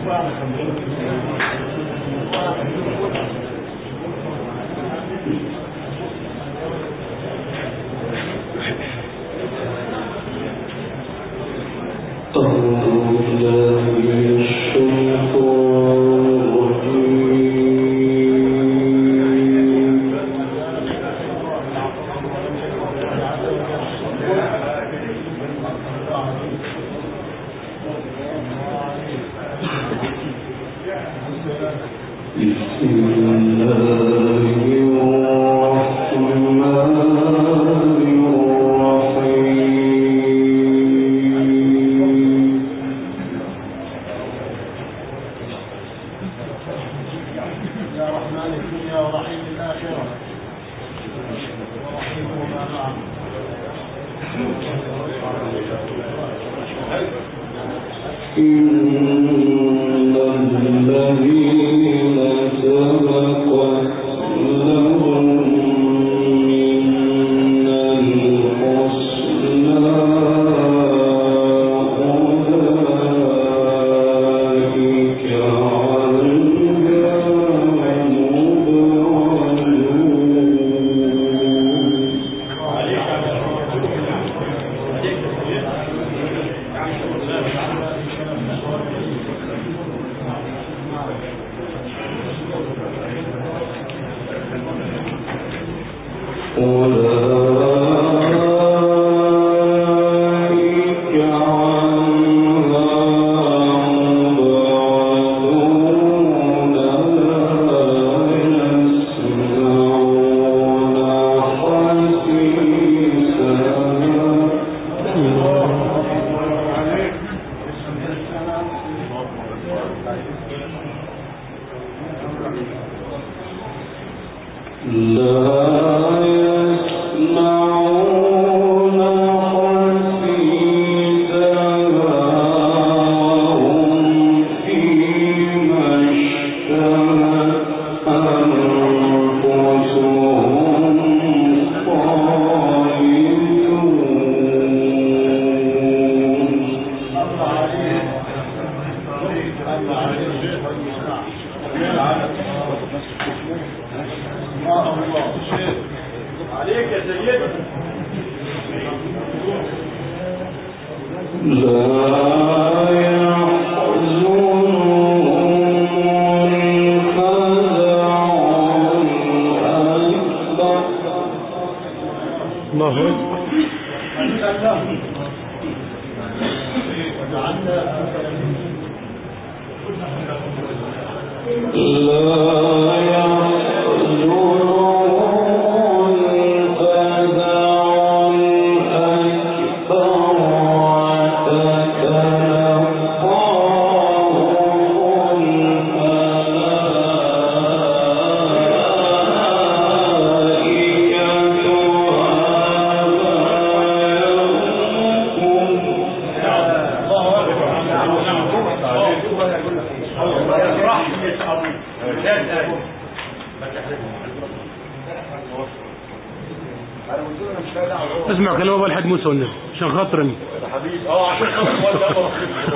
اسمع كلام ابو الحاج موسى والنبي عشان خاطرني يا حبيبي. عشان خاطر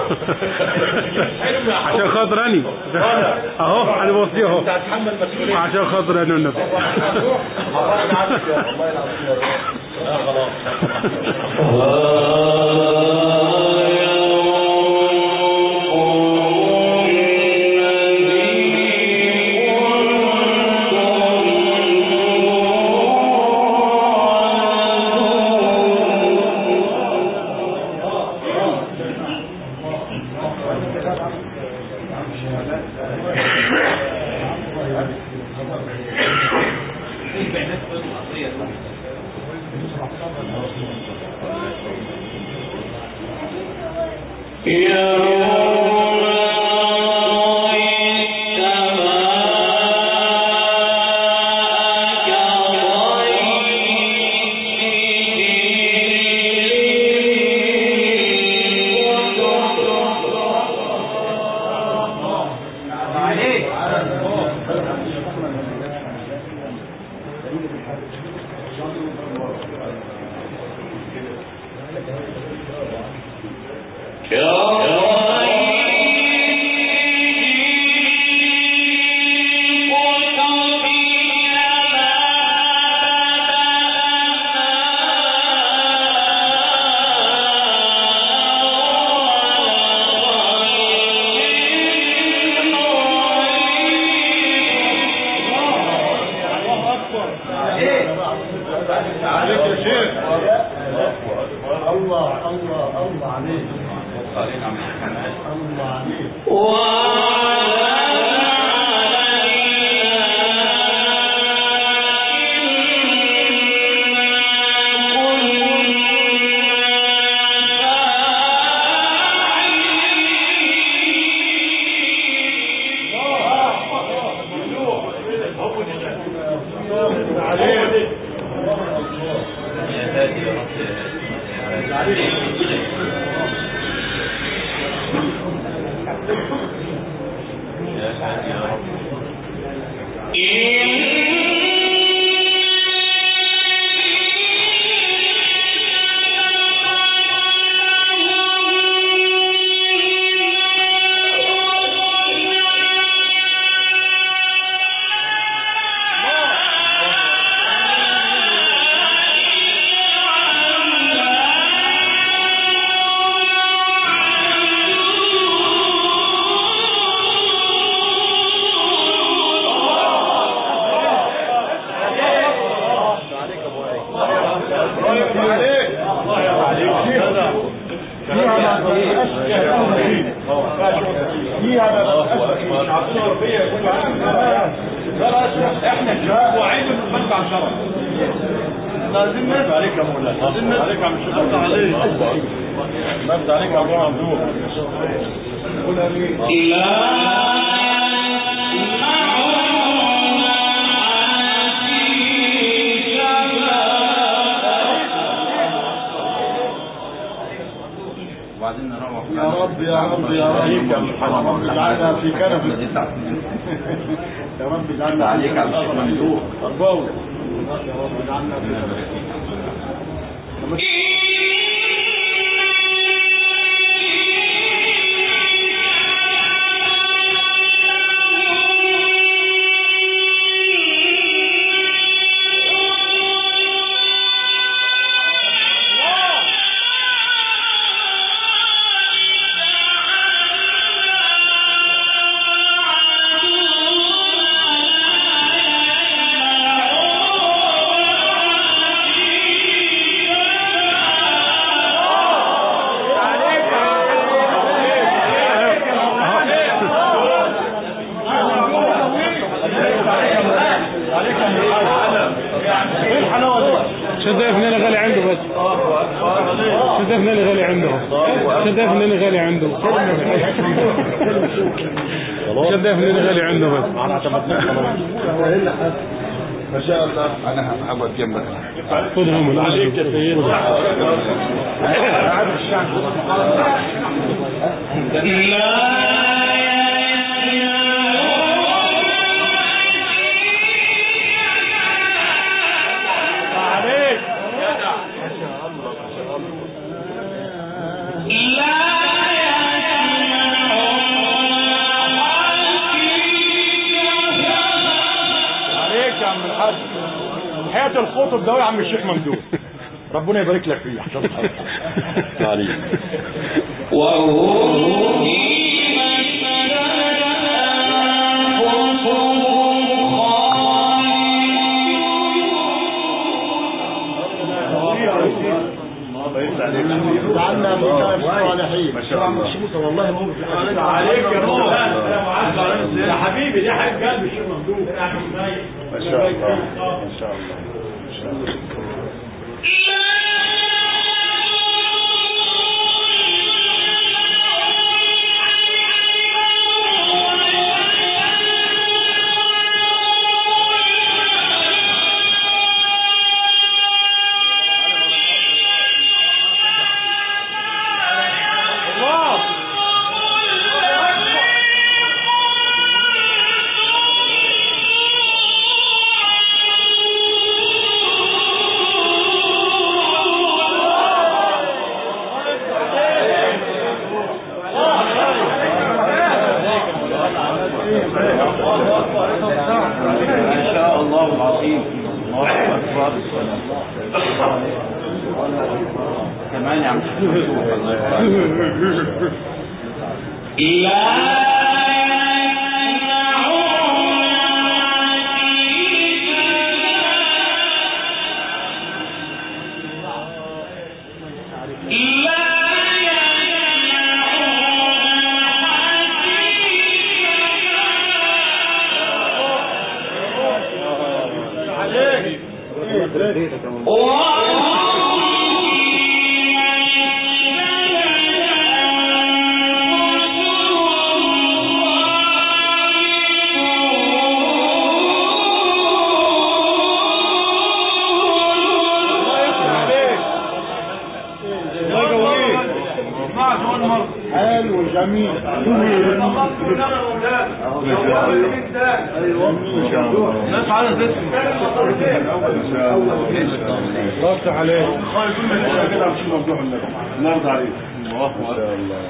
عشان خاطرني اهو انا بوصيه اهو انت هتحمل مسؤوليه عشان خاطر انا والنبي. والله العظيم خلاص. يا احنا الشباب وعيد المنبع شرف لازم نرد عليك يا مولانا لازم نرد عليك يا عم الشيخ نرد عليك نرد عليك يا ابو ممدوح وبعدين نروح يا رب يا رب يا رب اجعلنا في كنف يا رب اجعلنا عليك على الشيخ ممدوح تربوي يا رب اجعلنا في شداف ان انا غالي عنده بس شداف ان انا غالي عنده شداف ان انا غالي عنده شداف ان انا غالي عنده بس انا اعتمدناك ما شاء الله انا هقعد جنبك خذهم عليك يا سيدي عاد الشعب حياة الخطب ده يا عم الشيخ ممدوح ربنا يبارك لك فيه احسن عليك جعلنا من الصالحين ما شاء الله والله مو عليك يا مولانا يا حبيبي دي حاجه قلب الشيخ ممدوح ما شاء الله ما شاء الله ما شاء الله كمان يا عم ناس على ذات رد عليه كده مش موضوع النهارده عليه ما شاء الله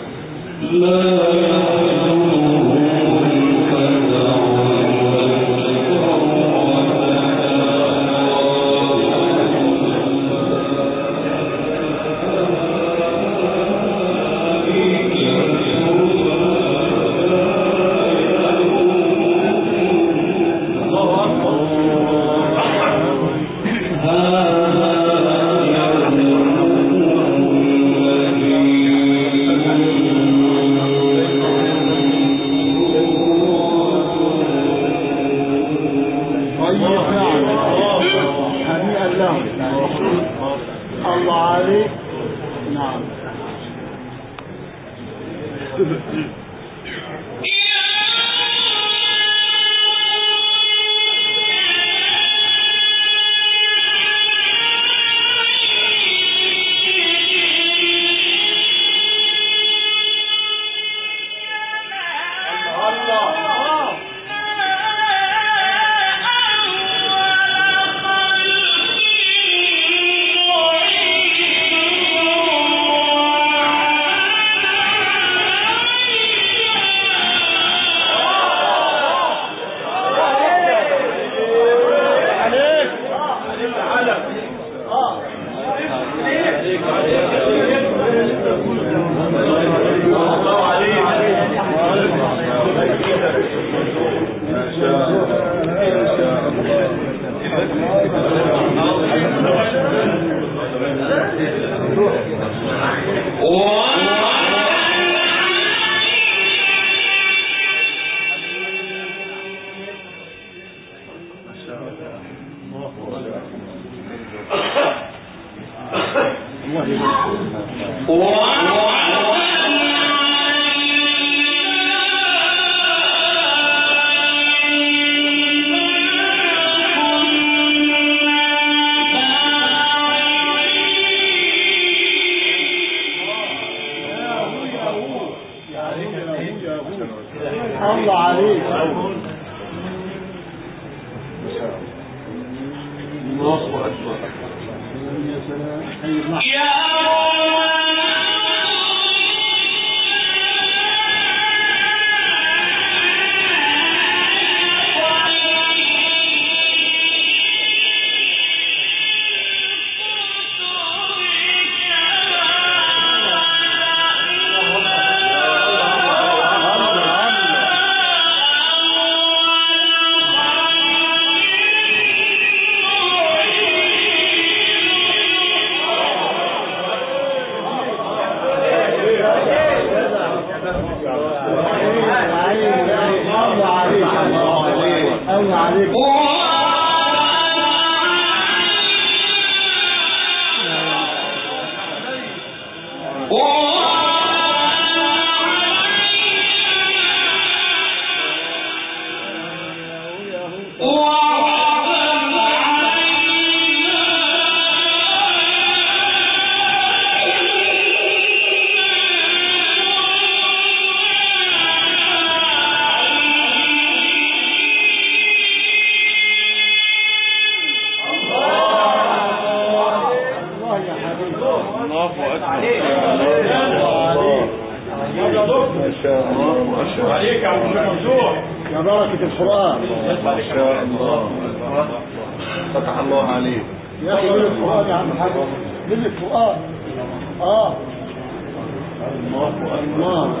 الله عليك الله أكبر يا بركة القرآن ما شاء الله فتح الله عليك يا أخي من القرآن يا عم حاج من القرآن الله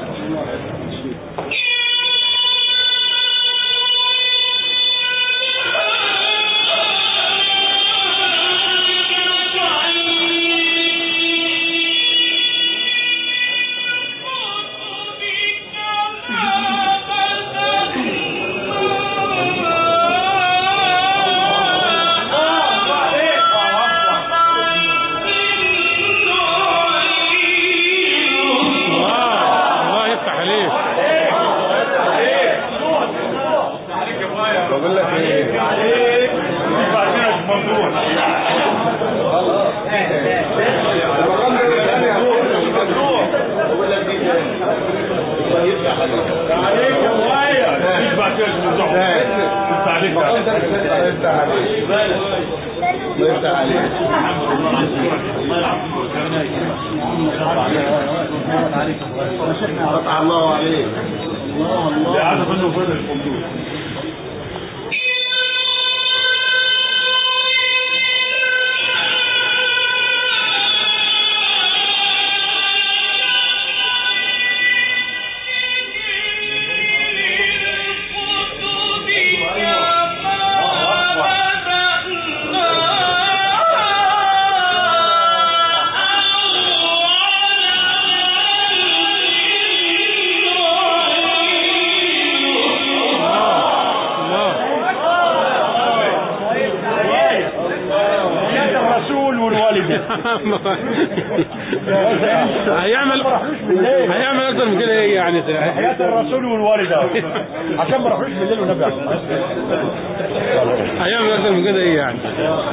الله يفتح عليك عليك يا ويا تشبع كده الموضوع انت عليك الله يفتح عليك الله عليك فتح الله عليك الله عارف انه فين القندوق هيعمل اكتر من كده ايه يعني؟ حياة الرسول والوالدة عشان ما راحوش بالليل ونبع هيعمل اكتر من كده ايه يعني؟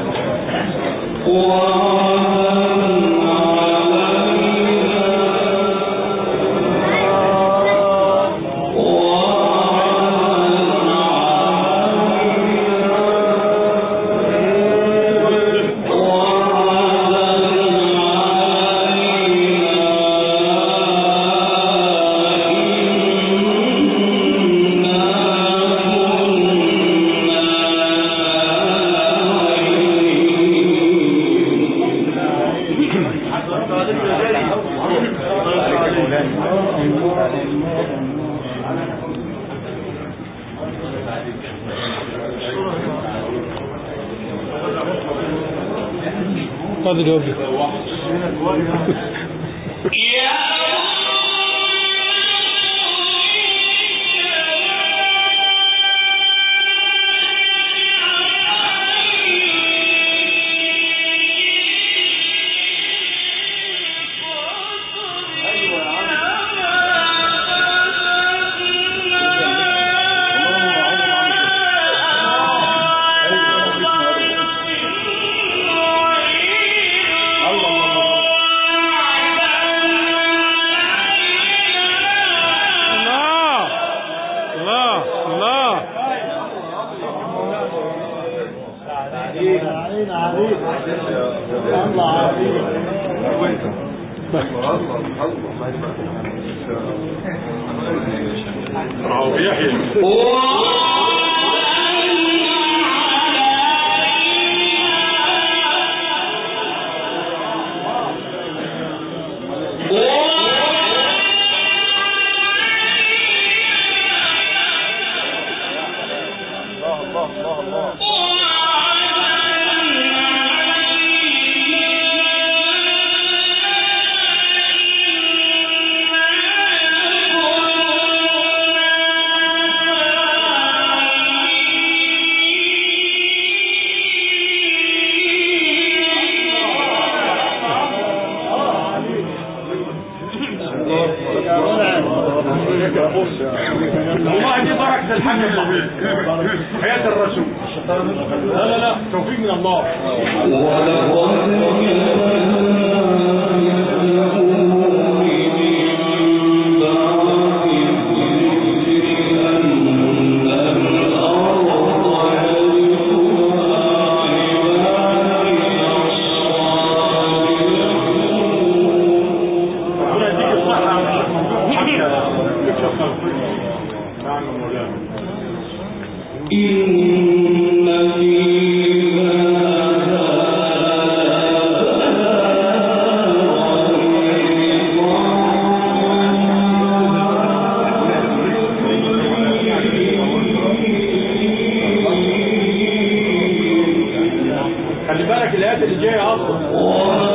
قادر يوجد والله دي بركة الحمد الطويل حياة الرسول لا لا لا توفيق من الله خلي بالك الآيات اللي جاية أصلا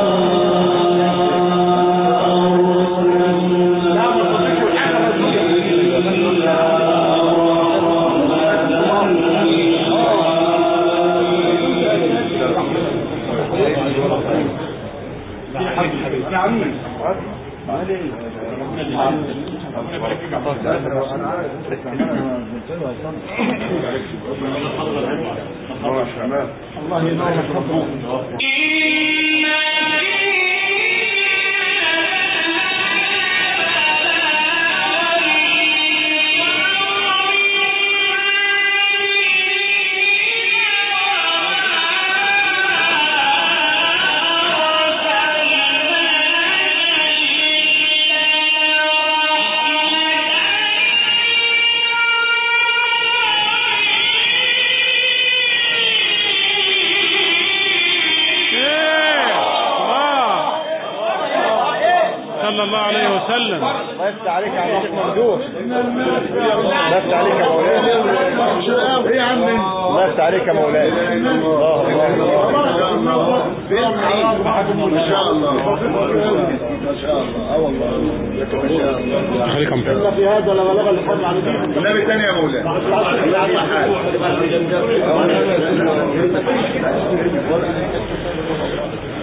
الله ينور تكلم. الله يفتح عليك يا عم الشيخ ممدوح. الله يفتح عليك يا مولانا. ايه يا عم انت؟ الله يفتح عليك يا مولانا. الله ما شاء الله ما شاء الله. اه والله ما شاء الله. خليك عم إن في هذا لبلغ الحج عن دين. النبي الثاني يا مولانا. الله